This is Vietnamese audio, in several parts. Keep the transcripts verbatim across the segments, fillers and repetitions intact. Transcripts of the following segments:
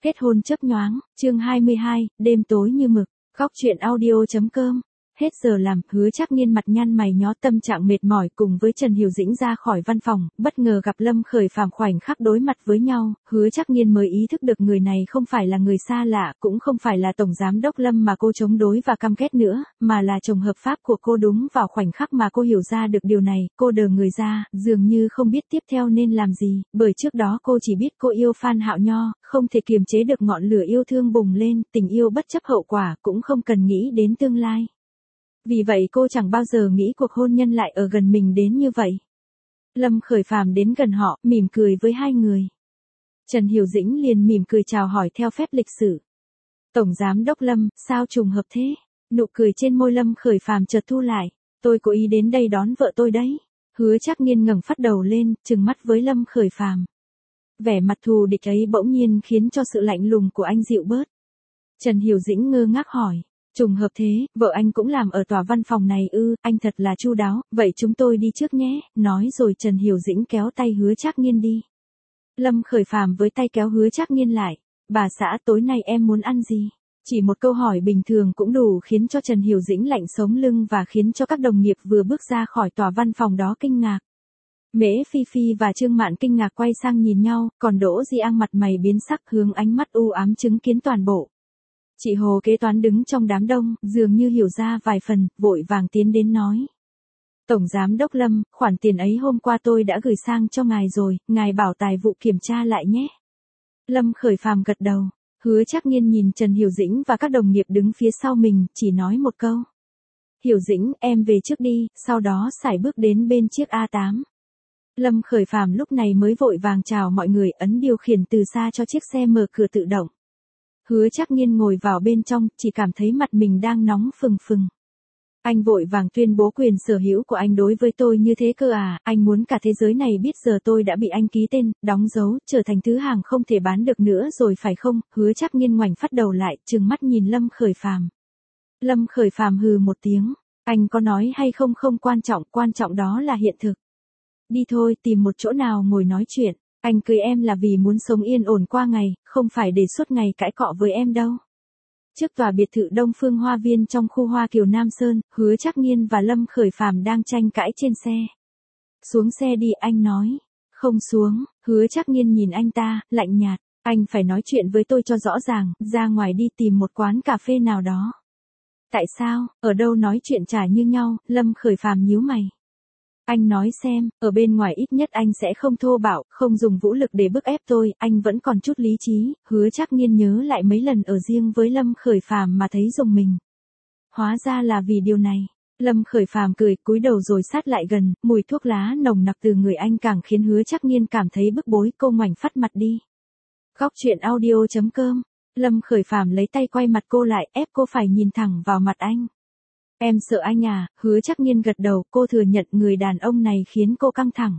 Kết hôn chớp nhoáng, chương hai mươi hai, đêm tối như mực, góc truyện audio.com. Hết giờ làm, Hứa Trác Nghiên mặt nhăn mày nhó, tâm trạng mệt mỏi cùng với Trần Hiểu Dĩnh ra khỏi văn phòng, bất ngờ gặp Lâm Khởi Phàm. Khoảnh khắc đối mặt với nhau, Hứa Trác Nghiên mới ý thức được người này không phải là người xa lạ, cũng không phải là tổng giám đốc Lâm mà cô chống đối và căm ghét nữa, mà là chồng hợp pháp của cô. Đúng vào khoảnh khắc mà cô hiểu ra được điều này, cô đờ người ra, dường như không biết tiếp theo nên làm gì, bởi trước đó cô chỉ biết cô yêu Phan Hạo Nho, không thể kiềm chế được ngọn lửa yêu thương bùng lên, tình yêu bất chấp hậu quả, cũng không cần nghĩ đến tương lai. Vì vậy cô chẳng bao giờ nghĩ cuộc hôn nhân lại ở gần mình đến như vậy. Lâm Khởi Phàm đến gần họ, mỉm cười với hai người. Trần Hiểu Dĩnh liền mỉm cười chào hỏi theo phép lịch sử. Tổng giám đốc Lâm, sao trùng hợp thế? Nụ cười trên môi Lâm Khởi Phàm chợt thu lại. Tôi cố ý đến đây đón vợ tôi đấy. Hứa Trác Nghiên ngẩng phát đầu lên, trừng mắt với Lâm Khởi Phàm. Vẻ mặt thù địch ấy bỗng nhiên khiến cho sự lạnh lùng của anh dịu bớt. Trần Hiểu Dĩnh ngơ ngác hỏi. Trùng hợp thế, vợ anh cũng làm ở tòa văn phòng này ư? Anh thật là chu đáo, vậy chúng tôi đi trước nhé. Nói rồi Trần Hiểu Dĩnh kéo tay Hứa Trác Nghiên đi. Lâm Khởi Phàm với tay kéo Hứa Trác Nghiên lại. Bà xã, tối nay em muốn ăn gì? Chỉ một câu hỏi bình thường cũng đủ khiến cho Trần Hiểu Dĩnh lạnh sống lưng và khiến cho các đồng nghiệp vừa bước ra khỏi tòa văn phòng đó kinh ngạc. Mễ Phi Phi và Trương Mạn kinh ngạc quay sang nhìn nhau, còn Đỗ Di Ang mặt mày biến sắc, hướng ánh mắt u ám chứng kiến toàn bộ. Chị Hồ kế toán đứng trong đám đông, dường như hiểu ra vài phần, vội vàng tiến đến nói. Tổng giám đốc Lâm, khoản tiền ấy hôm qua tôi đã gửi sang cho ngài rồi, ngài bảo tài vụ kiểm tra lại nhé. Lâm Khởi Phàm gật đầu, Hứa Trác Nghiên nhìn Trần Hiểu Dĩnh và các đồng nghiệp đứng phía sau mình, chỉ nói một câu. Hiểu Dĩnh, em về trước đi, sau đó sải bước đến bên chiếc A tám. Lâm Khởi Phàm lúc này mới vội vàng chào mọi người, ấn điều khiển từ xa cho chiếc xe mở cửa tự động. Hứa Trác Nghiên ngồi vào bên trong, chỉ cảm thấy mặt mình đang nóng phừng phừng. Anh vội vàng tuyên bố quyền sở hữu của anh đối với tôi như thế cơ à, anh muốn cả thế giới này biết giờ tôi đã bị anh ký tên, đóng dấu, trở thành thứ hàng không thể bán được nữa rồi phải không? Hứa Trác Nghiên ngoảnh phát đầu lại, trừng mắt nhìn Lâm Khởi Phàm. Lâm Khởi Phàm hừ một tiếng, anh có nói hay không không quan trọng, quan trọng đó là hiện thực. Đi thôi, tìm một chỗ nào ngồi nói chuyện. Anh cưới em là vì muốn sống yên ổn qua ngày, không phải để suốt ngày cãi cọ với em đâu. Trước tòa biệt thự Đông Phương Hoa Viên trong khu Hoa Kiều Nam Sơn, Hứa Trác Nghiên và Lâm Khởi Phàm đang tranh cãi trên xe. Xuống xe đi, anh nói. Không xuống, Hứa Trác Nghiên nhìn anh ta, lạnh nhạt. Anh phải nói chuyện với tôi cho rõ ràng, ra ngoài đi tìm một quán cà phê nào đó. Tại sao, ở đâu nói chuyện trả như nhau? Lâm Khởi Phàm nhíu mày. Anh nói xem, ở bên ngoài ít nhất anh sẽ không thô bạo, không dùng vũ lực để bức ép tôi, anh vẫn còn chút lý trí. Hứa Trác Nghiên nhớ lại mấy lần ở riêng với Lâm Khởi Phàm mà thấy rùng mình. Hóa ra là vì điều này. Lâm Khởi Phàm cười, cúi đầu rồi sát lại gần, mùi thuốc lá nồng nặc từ người anh càng khiến Hứa Trác Nghiên cảm thấy bức bối. Cô ngoảnh phát mặt đi. Góc truyện audio.com. Lâm Khởi Phàm lấy tay quay mặt cô lại, ép cô phải nhìn thẳng vào mặt anh. Em sợ anh à? Hứa Trác Nghiên gật đầu, cô thừa nhận người đàn ông này khiến cô căng thẳng.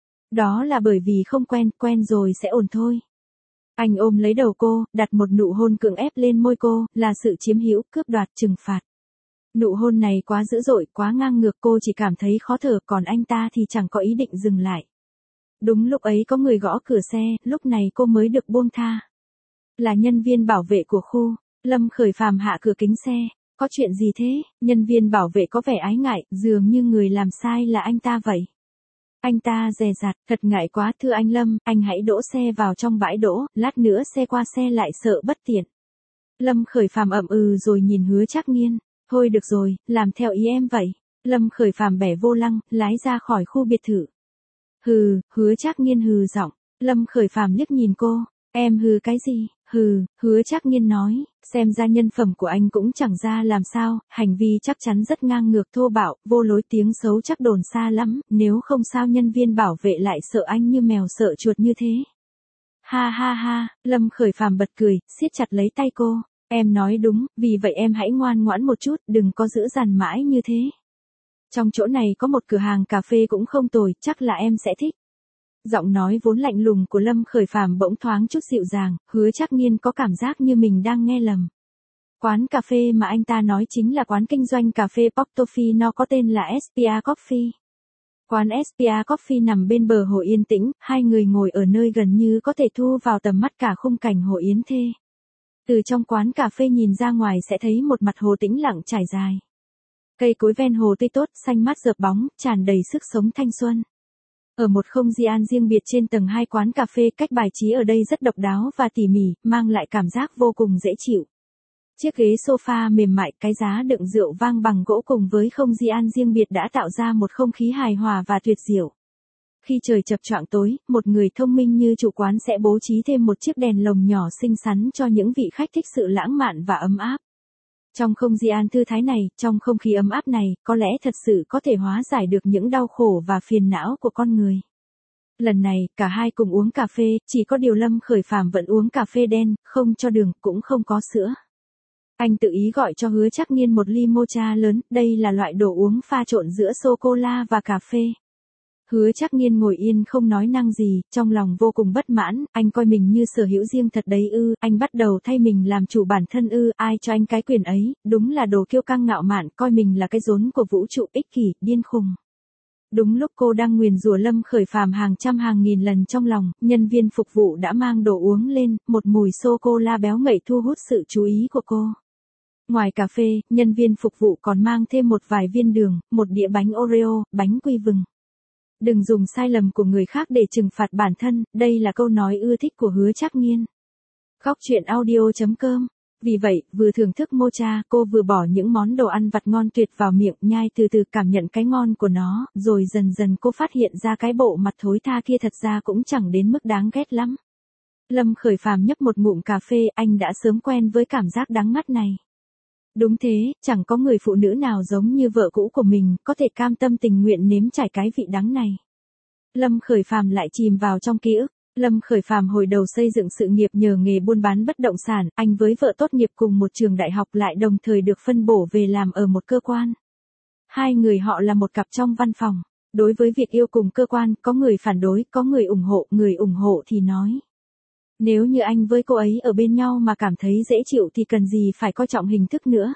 Đó là bởi vì không quen, quen rồi sẽ ổn thôi. Anh ôm lấy đầu cô, đặt một nụ hôn cưỡng ép lên môi cô, là sự chiếm hữu, cướp đoạt, trừng phạt. Nụ hôn này quá dữ dội, quá ngang ngược, cô chỉ cảm thấy khó thở, còn anh ta thì chẳng có ý định dừng lại. Đúng lúc ấy có người gõ cửa xe, lúc này cô mới được buông tha. Là nhân viên bảo vệ của khu. Lâm Khởi Phàm hạ cửa kính xe. Có chuyện gì thế? Nhân viên bảo vệ có vẻ ái ngại, dường như người làm sai là anh ta vậy. Anh ta dè dặt, thật ngại quá, thưa anh Lâm, anh hãy đỗ xe vào trong bãi đỗ, lát nữa xe qua xe lại sợ bất tiện. Lâm Khởi Phàm ậm ừ rồi nhìn Hứa Trác Nghiên. Thôi được rồi, làm theo ý em vậy. Lâm Khởi Phàm bẻ vô lăng, lái ra khỏi khu biệt thự. Hừ, Hứa Trác Nghiên hừ giọng. Lâm Khởi Phàm liếc nhìn cô. Em hừ cái gì? Hừ, Hứa Trác Nghiên nói, xem ra nhân phẩm của anh cũng chẳng ra làm sao, hành vi chắc chắn rất ngang ngược thô bạo, vô lối, tiếng xấu chắc đồn xa lắm, nếu không sao nhân viên bảo vệ lại sợ anh như mèo sợ chuột như thế. Ha ha ha, Lâm Khởi Phàm bật cười, siết chặt lấy tay cô, em nói đúng, vì vậy em hãy ngoan ngoãn một chút, đừng có giữ dằn mãi như thế. Trong chỗ này có một cửa hàng cà phê cũng không tồi, chắc là em sẽ thích. Giọng nói vốn lạnh lùng của Lâm Khởi Phàm bỗng thoáng chút dịu dàng, Hứa Trác Nghiên có cảm giác như mình đang nghe lầm. Quán cà phê mà anh ta nói chính là quán kinh doanh cà phê Portofino có tên là Espia Coffee. Quán Espia Coffee nằm bên bờ hồ yên tĩnh, hai người ngồi ở nơi gần như có thể thu vào tầm mắt cả khung cảnh hồ Yến Thê. Từ trong quán cà phê nhìn ra ngoài sẽ thấy một mặt hồ tĩnh lặng trải dài. Cây cối ven hồ tươi tốt, xanh mát rợp bóng, tràn đầy sức sống thanh xuân. Ở một không gian riêng biệt trên tầng hai quán cà phê, cách bài trí ở đây rất độc đáo và tỉ mỉ, mang lại cảm giác vô cùng dễ chịu. Chiếc ghế sofa mềm mại, cái giá đựng rượu vang bằng gỗ cùng với không gian riêng biệt đã tạo ra một không khí hài hòa và tuyệt diệu. Khi trời chập choạng tối, một người thông minh như chủ quán sẽ bố trí thêm một chiếc đèn lồng nhỏ xinh xắn cho những vị khách thích sự lãng mạn và ấm áp. Trong không gian thư thái này, trong không khí ấm áp này, có lẽ thật sự có thể hóa giải được những đau khổ và phiền não của con người. Lần này, cả hai cùng uống cà phê, chỉ có điều Lâm Khởi Phàm vẫn uống cà phê đen, không cho đường, cũng không có sữa. Anh tự ý gọi cho Hứa Trác Nghiên một ly mocha lớn, đây là loại đồ uống pha trộn giữa sô-cô-la và cà phê. Hứa Trác Nghiên ngồi yên không nói năng gì, trong lòng vô cùng bất mãn, anh coi mình như sở hữu riêng thật đấy ư, anh bắt đầu thay mình làm chủ bản thân ư, ai cho anh cái quyền ấy, đúng là đồ kiêu căng ngạo mạn, coi mình là cái rốn của vũ trụ, ích kỷ, điên khùng. Đúng lúc cô đang nguyền rủa Lâm Khởi Phàm hàng trăm hàng nghìn lần trong lòng, nhân viên phục vụ đã mang đồ uống lên, một mùi sô-cô-la béo ngậy thu hút sự chú ý của cô. Ngoài cà phê, nhân viên phục vụ còn mang thêm một vài viên đường, một đĩa bánh Oreo, bánh quy vừng. Đừng dùng sai lầm của người khác để trừng phạt bản thân, đây là câu nói ưa thích của Hứa Trác Nghiên. Góc truyện audio chấm com. Vì vậy, vừa thưởng thức mocha, cô vừa bỏ những món đồ ăn vặt ngon tuyệt vào miệng, nhai từ từ cảm nhận cái ngon của nó, rồi dần dần cô phát hiện ra cái bộ mặt thối tha kia thật ra cũng chẳng đến mức đáng ghét lắm. Lâm Khởi Phàm nhấp một ngụm cà phê, anh đã sớm quen với cảm giác đắng ngắt này. Đúng thế, chẳng có người phụ nữ nào giống như vợ cũ của mình, có thể cam tâm tình nguyện nếm trải cái vị đắng này. Lâm Khởi Phàm lại chìm vào trong ký ức. Lâm Khởi Phàm hồi đầu xây dựng sự nghiệp nhờ nghề buôn bán bất động sản, anh với vợ tốt nghiệp cùng một trường đại học lại đồng thời được phân bổ về làm ở một cơ quan. Hai người họ là một cặp trong văn phòng. Đối với việc yêu cùng cơ quan, có người phản đối, có người ủng hộ, người ủng hộ thì nói. Nếu như anh với cô ấy ở bên nhau mà cảm thấy dễ chịu thì cần gì phải coi trọng hình thức nữa.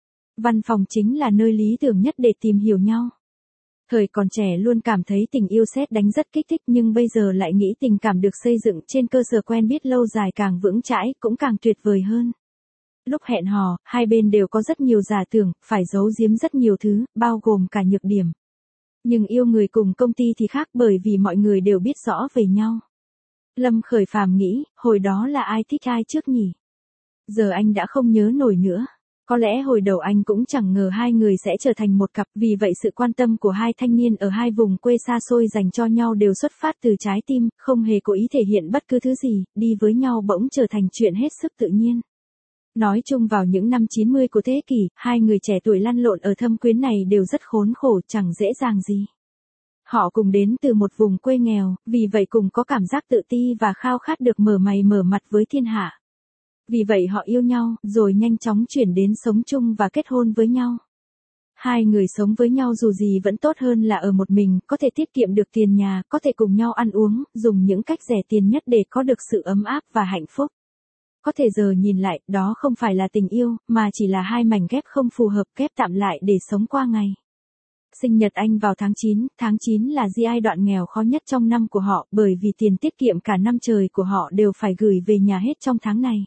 Văn phòng chính là nơi lý tưởng nhất để tìm hiểu nhau. Thời còn trẻ luôn cảm thấy tình yêu sét đánh rất kích thích nhưng bây giờ lại nghĩ tình cảm được xây dựng trên cơ sở quen biết lâu dài càng vững chãi, cũng càng tuyệt vời hơn. Lúc hẹn hò, hai bên đều có rất nhiều giả tưởng, phải giấu giếm rất nhiều thứ, bao gồm cả nhược điểm. Nhưng yêu người cùng công ty thì khác bởi vì mọi người đều biết rõ về nhau. Lâm Khởi Phàm nghĩ, hồi đó là ai thích ai trước nhỉ? Giờ anh đã không nhớ nổi nữa. Có lẽ hồi đầu anh cũng chẳng ngờ hai người sẽ trở thành một cặp, vì vậy sự quan tâm của hai thanh niên ở hai vùng quê xa xôi dành cho nhau đều xuất phát từ trái tim, không hề cố ý thể hiện bất cứ thứ gì, đi với nhau bỗng trở thành chuyện hết sức tự nhiên. Nói chung vào những năm chín mươi của thế kỷ, hai người trẻ tuổi lăn lộn ở thâm quyến này đều rất khốn khổ, chẳng dễ dàng gì. Họ cùng đến từ một vùng quê nghèo, vì vậy cùng có cảm giác tự ti và khao khát được mở mày mở mặt với thiên hạ. Vì vậy họ yêu nhau, rồi nhanh chóng chuyển đến sống chung và kết hôn với nhau. Hai người sống với nhau dù gì vẫn tốt hơn là ở một mình, có thể tiết kiệm được tiền nhà, có thể cùng nhau ăn uống, dùng những cách rẻ tiền nhất để có được sự ấm áp và hạnh phúc. Có thể giờ nhìn lại, đó không phải là tình yêu, mà chỉ là hai mảnh ghép không phù hợp ghép tạm lại để sống qua ngày. Sinh nhật anh vào tháng chín, tháng chín là giai đoạn nghèo khó nhất trong năm của họ, bởi vì tiền tiết kiệm cả năm trời của họ đều phải gửi về nhà hết trong tháng này.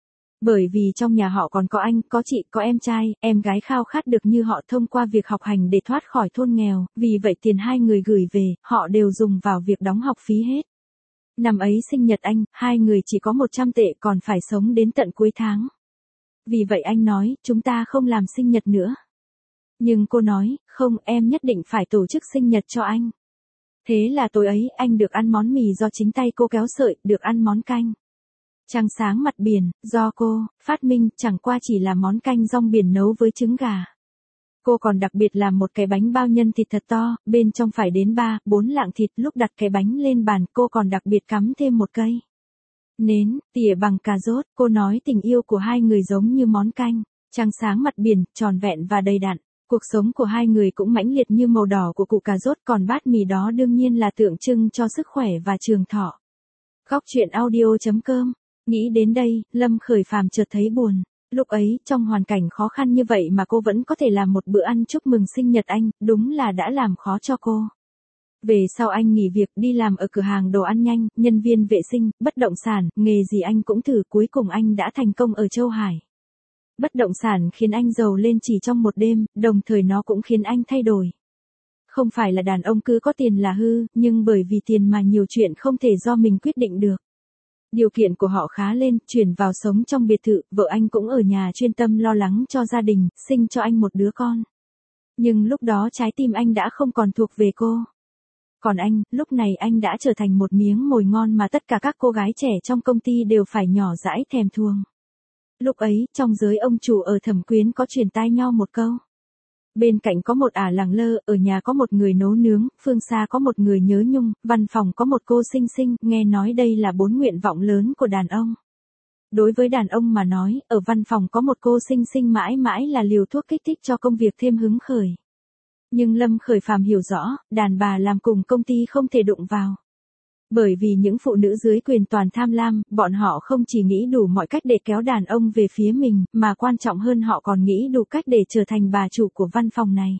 Bởi vì trong nhà họ còn có anh, có chị, có em trai, em gái khao khát được như họ thông qua việc học hành để thoát khỏi thôn nghèo, vì vậy tiền hai người gửi về, họ đều dùng vào việc đóng học phí hết. Năm ấy sinh nhật anh, hai người chỉ có một trăm tệ còn phải sống đến tận cuối tháng. Vì vậy anh nói, chúng ta không làm sinh nhật nữa. Nhưng cô nói, không, em nhất định phải tổ chức sinh nhật cho anh. Thế là tối ấy, anh được ăn món mì do chính tay cô kéo sợi, được ăn món canh trăng sáng mặt biển, do cô phát minh, chẳng qua chỉ là món canh rong biển nấu với trứng gà. Cô còn đặc biệt làm một cái bánh bao nhân thịt thật to, bên trong phải đến ba, bốn lạng thịt, lúc đặt cái bánh lên bàn, cô còn đặc biệt cắm thêm một cây nến, tỉa bằng cà rốt, cô nói tình yêu của hai người giống như món canh trăng sáng mặt biển, tròn vẹn và đầy đặn. Cuộc sống của hai người cũng mãnh liệt như màu đỏ của củ cà rốt, còn bát mì đó đương nhiên là tượng trưng cho sức khỏe và trường thọ. Góc truyện audio chấm com. Nghĩ đến đây, Lâm Khởi Phàm chợt thấy buồn. Lúc ấy, trong hoàn cảnh khó khăn như vậy mà cô vẫn có thể làm một bữa ăn chúc mừng sinh nhật anh, đúng là đã làm khó cho cô. Về sau anh nghỉ việc đi làm ở cửa hàng đồ ăn nhanh, nhân viên vệ sinh, bất động sản, nghề gì anh cũng thử, cuối cùng anh đã thành công ở Châu Hải. Bất động sản khiến anh giàu lên chỉ trong một đêm, đồng thời nó cũng khiến anh thay đổi. Không phải là đàn ông cứ có tiền là hư, nhưng bởi vì tiền mà nhiều chuyện không thể do mình quyết định được. Điều kiện của họ khá lên, chuyển vào sống trong biệt thự, vợ anh cũng ở nhà chuyên tâm lo lắng cho gia đình, sinh cho anh một đứa con. Nhưng lúc đó trái tim anh đã không còn thuộc về cô. Còn anh, lúc này anh đã trở thành một miếng mồi ngon mà tất cả các cô gái trẻ trong công ty đều phải nhỏ dãi thèm thuồng. Lúc ấy, trong giới ông chủ ở Thẩm Quyến có truyền tai nho một câu. Bên cạnh có một ả lẳng lơ, ở nhà có một người nấu nướng, phương xa có một người nhớ nhung, văn phòng có một cô xinh xinh, nghe nói đây là bốn nguyện vọng lớn của đàn ông. Đối với đàn ông mà nói, ở văn phòng có một cô xinh xinh mãi mãi là liều thuốc kích thích cho công việc thêm hứng khởi. Nhưng Lâm Khởi Phàm hiểu rõ, đàn bà làm cùng công ty không thể đụng vào. Bởi vì những phụ nữ dưới quyền toàn tham lam, bọn họ không chỉ nghĩ đủ mọi cách để kéo đàn ông về phía mình, mà quan trọng hơn họ còn nghĩ đủ cách để trở thành bà chủ của văn phòng này.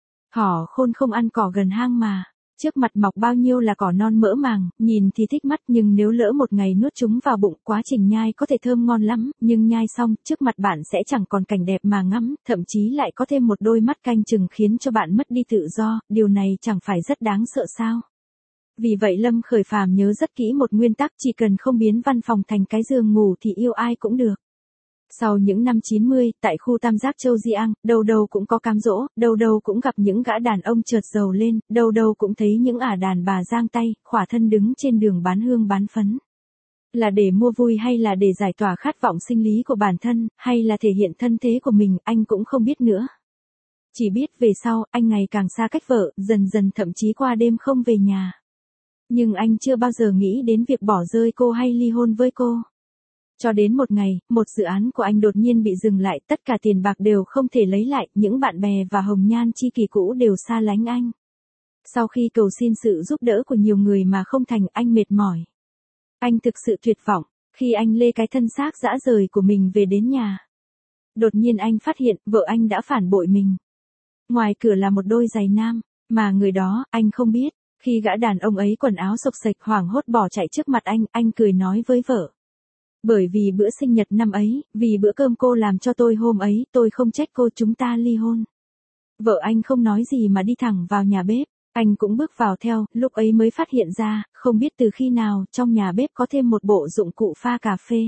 Họ khôn không ăn cỏ gần hang mà. Trước mặt mọc bao nhiêu là cỏ non mỡ màng, nhìn thì thích mắt nhưng nếu lỡ một ngày nuốt chúng vào bụng, quá trình nhai có thể thơm ngon lắm, nhưng nhai xong, trước mặt bạn sẽ chẳng còn cảnh đẹp mà ngắm, thậm chí lại có thêm một đôi mắt canh chừng khiến cho bạn mất đi tự do, điều này chẳng phải rất đáng sợ sao? Vì vậy Lâm Khởi Phàm nhớ rất kỹ một nguyên tắc, chỉ cần không biến văn phòng thành cái giường ngủ thì yêu ai cũng được. Sau những năm chín mươi, tại khu Tam Giác Châu Di An, đâu đâu cũng có cám dỗ, đâu đâu cũng gặp những gã đàn ông chợt giàu lên, đâu đâu cũng thấy những ả đàn bà giang tay, khỏa thân đứng trên đường bán hương bán phấn. Là để mua vui hay là để giải tỏa khát vọng sinh lý của bản thân, hay là thể hiện thân thế của mình, anh cũng không biết nữa. Chỉ biết về sau, anh ngày càng xa cách vợ, dần dần thậm chí qua đêm không về nhà. Nhưng anh chưa bao giờ nghĩ đến việc bỏ rơi cô hay ly hôn với cô. Cho đến một ngày, một dự án của anh đột nhiên bị dừng lại, tất cả tiền bạc đều không thể lấy lại, những bạn bè và hồng nhan chi kỷ cũ đều xa lánh anh. Sau khi cầu xin sự giúp đỡ của nhiều người mà không thành, anh mệt mỏi. Anh thực sự tuyệt vọng, khi anh lê cái thân xác rã rời của mình về đến nhà. Đột nhiên anh phát hiện, vợ anh đã phản bội mình. Ngoài cửa là một đôi giày nam, mà người đó, anh không biết. Khi gã đàn ông ấy quần áo xộc xệch hoảng hốt bỏ chạy trước mặt anh, anh cười nói với vợ. Bởi vì bữa sinh nhật năm ấy, vì bữa cơm cô làm cho tôi hôm ấy, tôi không trách cô, chúng ta ly hôn. Vợ anh không nói gì mà đi thẳng vào nhà bếp, anh cũng bước vào theo, lúc ấy mới phát hiện ra, không biết từ khi nào, trong nhà bếp có thêm một bộ dụng cụ pha cà phê.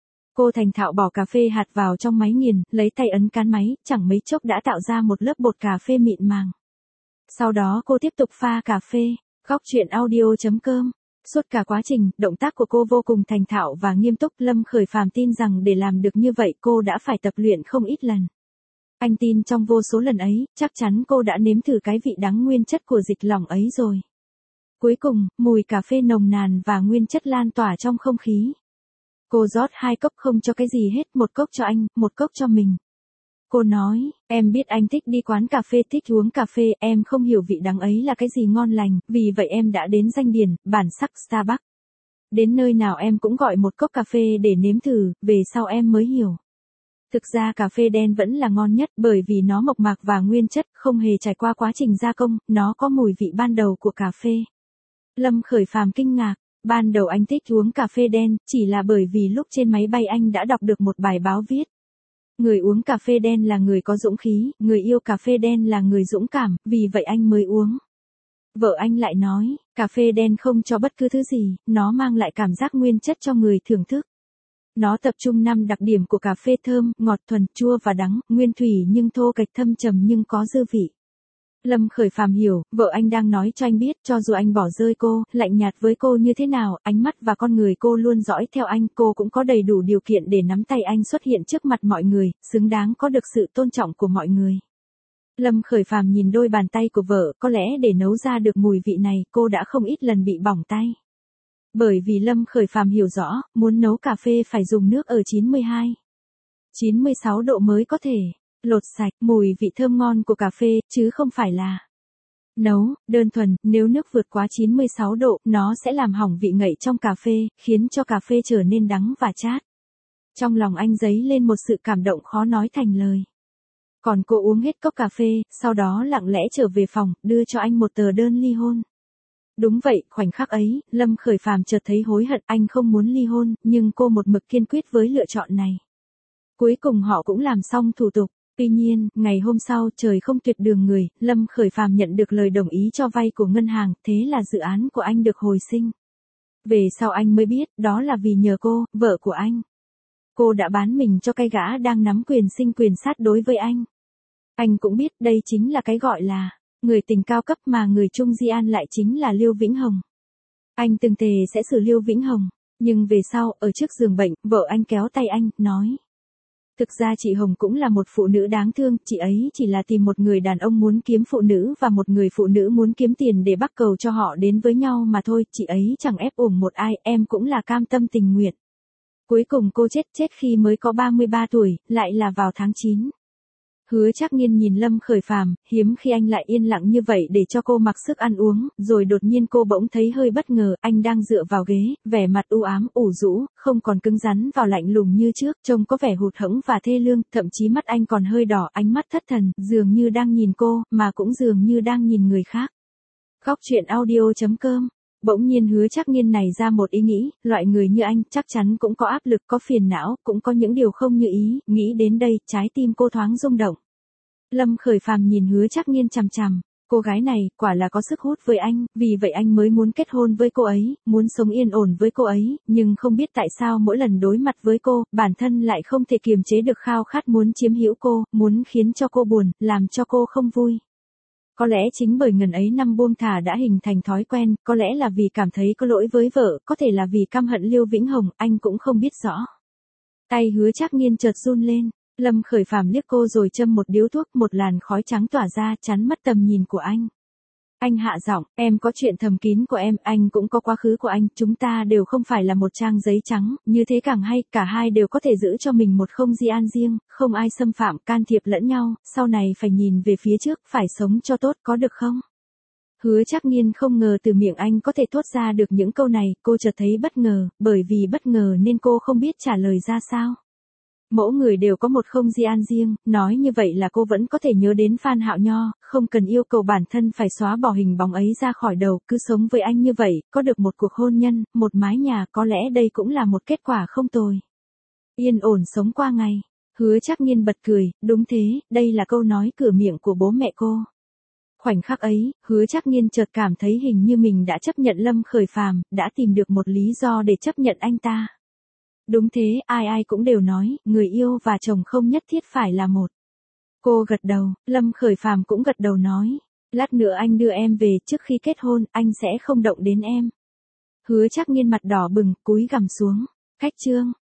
Cô thành thạo bỏ cà phê hạt vào trong máy nghiền, lấy tay ấn cán máy, chẳng mấy chốc đã tạo ra một lớp bột cà phê mịn màng. Sau đó cô tiếp tục pha cà phê. Góc truyện audio chấm com. Suốt cả quá trình, động tác của cô vô cùng thành thạo và nghiêm túc. Lâm Khởi Phàm tin rằng để làm được như vậy cô đã phải tập luyện không ít lần. Anh tin trong vô số lần ấy, chắc chắn cô đã nếm thử cái vị đắng nguyên chất của dịch lỏng ấy rồi. Cuối cùng, mùi cà phê nồng nàn và nguyên chất lan tỏa trong không khí. Cô rót hai cốc không cho cái gì hết, một cốc cho anh, một cốc cho mình. Cô nói, em biết anh thích đi quán cà phê, thích uống cà phê, em không hiểu vị đắng ấy là cái gì ngon lành, vì vậy em đã đến danh điển, bản sắc Starbucks. Đến nơi nào em cũng gọi một cốc cà phê để nếm thử, về sau em mới hiểu. Thực ra cà phê đen vẫn là ngon nhất bởi vì nó mộc mạc và nguyên chất, không hề trải qua quá trình gia công, nó có mùi vị ban đầu của cà phê. Lâm Khởi Phàm kinh ngạc, ban đầu anh thích uống cà phê đen, chỉ là bởi vì lúc trên máy bay anh đã đọc được một bài báo viết. Người uống cà phê đen là người có dũng khí, người yêu cà phê đen là người dũng cảm, vì vậy anh mới uống. Vợ anh lại nói, cà phê đen không cho bất cứ thứ gì, nó mang lại cảm giác nguyên chất cho người thưởng thức. Nó tập trung năm đặc điểm của cà phê: thơm, ngọt, thuần, chua và đắng, nguyên thủy nhưng thô kệch, thâm trầm nhưng có dư vị. Lâm Khởi Phàm hiểu, vợ anh đang nói cho anh biết, cho dù anh bỏ rơi cô, lạnh nhạt với cô như thế nào, ánh mắt và con người cô luôn dõi theo anh, cô cũng có đầy đủ điều kiện để nắm tay anh xuất hiện trước mặt mọi người, xứng đáng có được sự tôn trọng của mọi người. Lâm Khởi Phàm nhìn đôi bàn tay của vợ, có lẽ để nấu ra được mùi vị này, cô đã không ít lần bị bỏng tay. Bởi vì Lâm Khởi Phàm hiểu rõ, muốn nấu cà phê phải dùng nước ở chín mươi hai, chín mươi sáu độ mới có thể lột sạch mùi vị thơm ngon của cà phê, chứ không phải là nấu, đơn thuần, nếu nước vượt quá chín mươi sáu độ, nó sẽ làm hỏng vị ngậy trong cà phê, khiến cho cà phê trở nên đắng và chát. Trong lòng anh dấy lên một sự cảm động khó nói thành lời. Còn cô uống hết cốc cà phê, sau đó lặng lẽ trở về phòng, đưa cho anh một tờ đơn ly hôn. Đúng vậy, khoảnh khắc ấy, Lâm Khởi Phàm chợt thấy hối hận, anh không muốn ly hôn, nhưng cô một mực kiên quyết với lựa chọn này. Cuối cùng họ cũng làm xong thủ tục. Tuy nhiên, ngày hôm sau, trời không tuyệt đường người, Lâm Khởi Phàm nhận được lời đồng ý cho vay của ngân hàng, thế là dự án của anh được hồi sinh. Về sau anh mới biết, đó là vì nhờ cô, vợ của anh. Cô đã bán mình cho cái gã đang nắm quyền sinh quyền sát đối với anh. Anh cũng biết đây chính là cái gọi là người tình cao cấp mà người Trung Di An lại chính là Liêu Vĩnh Hồng. Anh từng thề sẽ xử Liêu Vĩnh Hồng, nhưng về sau, ở trước giường bệnh, vợ anh kéo tay anh, nói. Thực ra chị Hồng cũng là một phụ nữ đáng thương, chị ấy chỉ là tìm một người đàn ông muốn kiếm phụ nữ và một người phụ nữ muốn kiếm tiền để bắt cầu cho họ đến với nhau mà thôi, chị ấy chẳng ép uổng một ai, em cũng là cam tâm tình nguyện. Cuối cùng cô chết chết khi mới có ba mươi ba tuổi, lại là vào tháng chín. Hứa Trác Nghiên nhìn Lâm Khởi Phàm, hiếm khi anh lại yên lặng như vậy để cho cô mặc sức ăn uống, rồi đột nhiên cô bỗng thấy hơi bất ngờ, anh đang dựa vào ghế, vẻ mặt u ám, ủ rũ, không còn cứng rắn vào lạnh lùng như trước, trông có vẻ hụt hẫng và thê lương, thậm chí mắt anh còn hơi đỏ, ánh mắt thất thần, dường như đang nhìn cô, mà cũng dường như đang nhìn người khác. Góc truyện audio chấm com. Bỗng nhiên Hứa Trác Nghiên này ra một ý nghĩ, loại người như anh chắc chắn cũng có áp lực, có phiền não, cũng có những điều không như ý, nghĩ đến đây, trái tim cô thoáng rung động. Lâm Khởi Phàm nhìn Hứa Trác Nghiên chằm chằm, cô gái này, quả là có sức hút với anh, vì vậy anh mới muốn kết hôn với cô ấy, muốn sống yên ổn với cô ấy, nhưng không biết tại sao mỗi lần đối mặt với cô, bản thân lại không thể kiềm chế được khao khát muốn chiếm hữu cô, muốn khiến cho cô buồn, làm cho cô không vui. Có lẽ chính bởi ngần ấy năm buông thả đã hình thành thói quen, có lẽ là vì cảm thấy có lỗi với vợ, có thể là vì căm hận Liêu Vĩnh Hồng, anh cũng không biết rõ. Tay Hứa Trác Nghiên chợt run lên, Lâm Khởi Phàm liếc cô rồi châm một điếu thuốc, một làn khói trắng tỏa ra, chắn mất tầm nhìn của anh. Anh hạ giọng, em có chuyện thầm kín của em, anh cũng có quá khứ của anh, chúng ta đều không phải là một trang giấy trắng, như thế càng hay, cả hai đều có thể giữ cho mình một không gian riêng, không ai xâm phạm, can thiệp lẫn nhau, sau này phải nhìn về phía trước, phải sống cho tốt, có được không? Hứa Trác Nghiên không ngờ từ miệng anh có thể thốt ra được những câu này, cô chợt thấy bất ngờ, bởi vì bất ngờ nên cô không biết trả lời ra sao. Mỗi người đều có một không gian riêng, nói như vậy là cô vẫn có thể nhớ đến Phan Hạo Nho, không cần yêu cầu bản thân phải xóa bỏ hình bóng ấy ra khỏi đầu, cứ sống với anh như vậy, có được một cuộc hôn nhân, một mái nhà, có lẽ đây cũng là một kết quả không tồi. Yên ổn sống qua ngày. Hứa Trác Nghiên bật cười, đúng thế, đây là câu nói cửa miệng của bố mẹ cô. Khoảnh khắc ấy, Hứa Trác Nghiên chợt cảm thấy hình như mình đã chấp nhận Lâm Khởi Phàm, đã tìm được một lý do để chấp nhận anh ta. Đúng thế, ai ai cũng đều nói, người yêu và chồng không nhất thiết phải là một. Cô gật đầu, Lâm Khởi Phàm cũng gật đầu nói, lát nữa anh đưa em về, trước khi kết hôn, anh sẽ không động đến em. Hứa Trác Nghiên mặt đỏ bừng, cúi gằm xuống, cách chương.